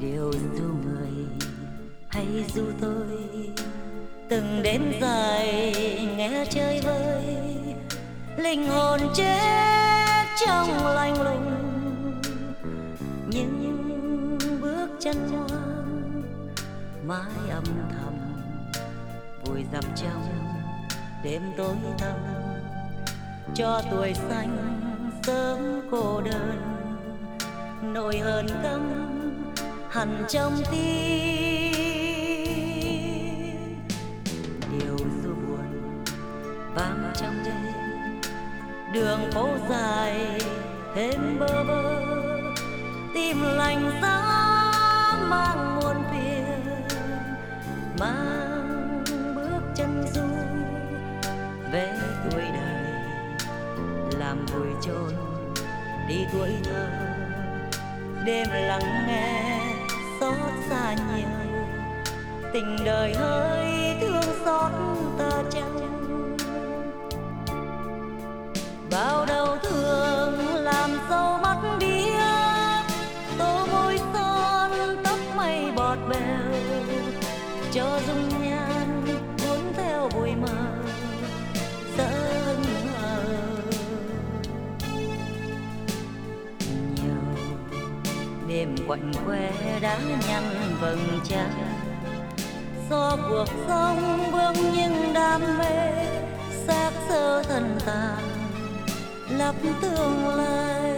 điều du người hay du tôi từng đêm dài nghe chơi vơi linh hồn chết trong lạnh lùng những bước chân ngoan mãi âm thầm vùi dập trong đêm tối tăm cho tuổi xanh sớm cô đơn nỗi hờn căm hằn trong tim điều du buồn vang trong đêm đường phố dài thêm bơ vơ tim lạnh giá mang muôn phiền mang bước chân du về tuổi đời làm vùi chôn đi tuổi thơ đêm lắng nghe xót xa nhiều tình đời hơi thương xót ta chăng bao đau thương làm sâu mắt biếc tô môi son tóc mây bọt bèo cho dung nhan cuốn theo bụi mờ sớm mờ nhiều đêm quạnh quẽ đã nhăn vầng trán do cuộc sống vương những đam mê xác xơ thân tàn lấp tương lai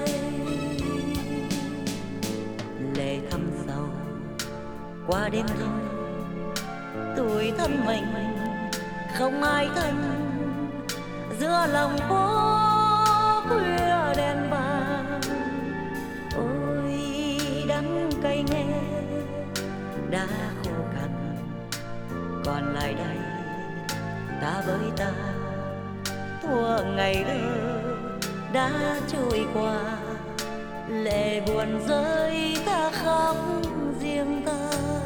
lệ thăm sầu qua đêm thôi tuổi thân mình không ai thân giữa lòng phố khuya đèn vàng ôi đắng cay nghe đã khô cằn còn lại đây ta với ta thua ngày ơ đã trôi qua lệ buồn rơi ta khóc riêng ta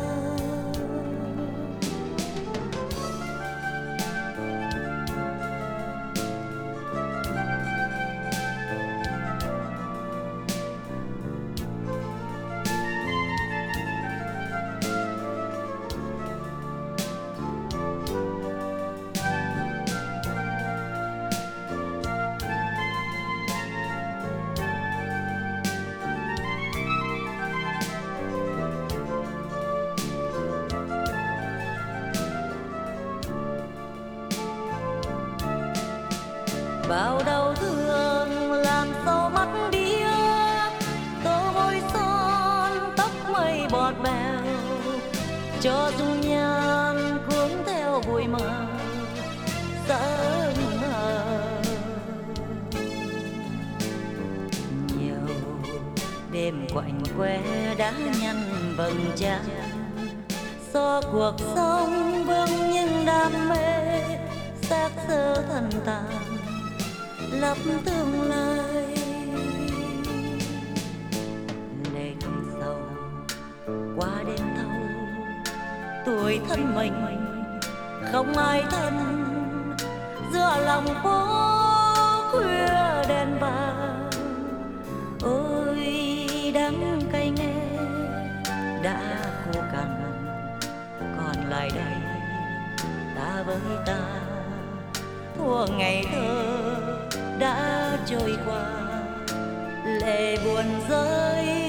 bao đau thương làm sâu mắt biếc tô môi son tóc mây bọt bèo cho dung nhan cuốn theo bụi mờ sớm mờ nhiều đêm quạnh quẽ đã nhăn vầng trán do cuộc sống vương những đam mê xác xơ thân tàn lấp tương lai lệ thăm sầu qua đêm thâu tuổi thân mình không ai thân giữa lòng phố khuya đèn vàng ôi đắng cay nghe đã khô cằn còn lại đây ta với ta thua ngày thơ đã trôi qua lệ buồn rơi